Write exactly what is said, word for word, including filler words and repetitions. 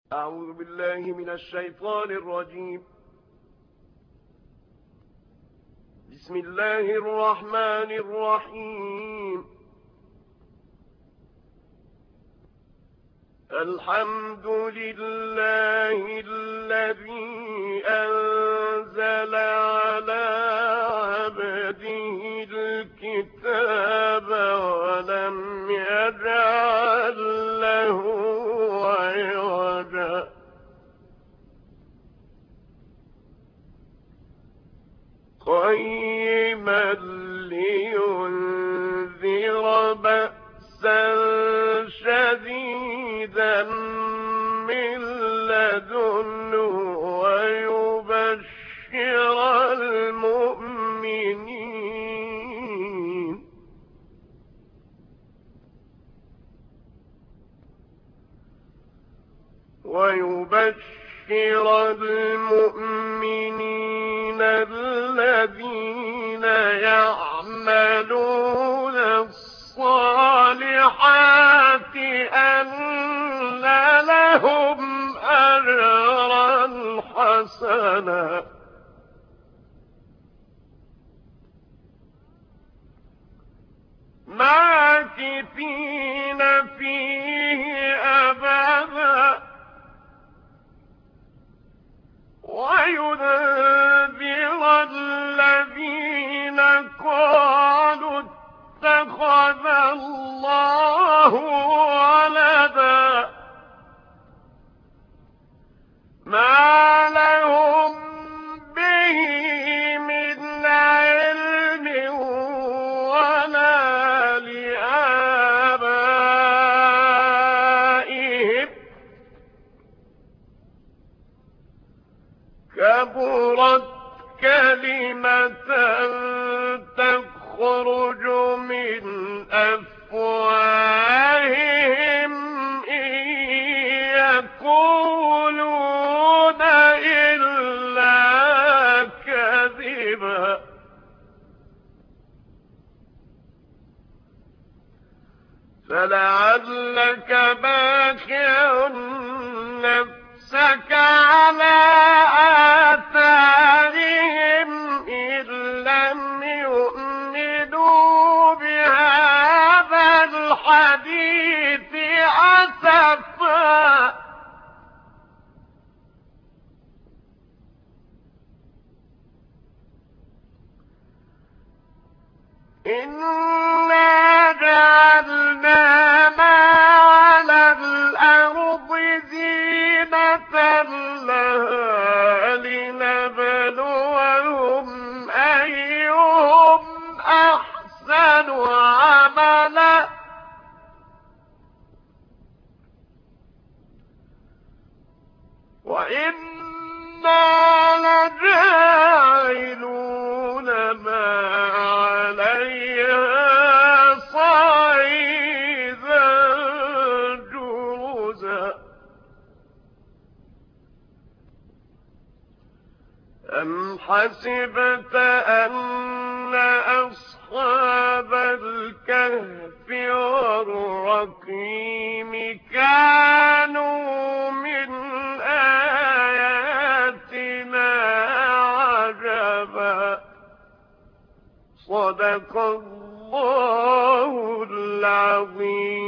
أعوذ بالله من الشيطان الرجيم. بسم الله الرحمن الرحيم. الحمد لله الذي أنزل على عبده الكتاب ولم يجعل له عوجا قيما لينذر بأسا شديدا من لدنه ويبشر المؤمنين ويبشر المؤمنين الذين يعملون الصالحات أن لهم أجرا حسنا ماكثين فيه أبدا وينذر الذين قالوا اتخذ الله ولدا ما لهم به من علم ولا لآبائهم كبرت كلمة تخرج من أفواههم إن يقولون إلا كذبا فلعلك باخع نفسك على آثارهم إن لم يؤمنوا بهذا الحديث أسفا إنا جعلنا ما على الأرض زينة لها لنبلوهم أيهم أحسن عملا وإنا لجاعلون ما عليها صعيدا جرزا أم حسبت أن أصحاب الكهف والرقيم كانوا من آياتنا عجبا صدق الله العظيم.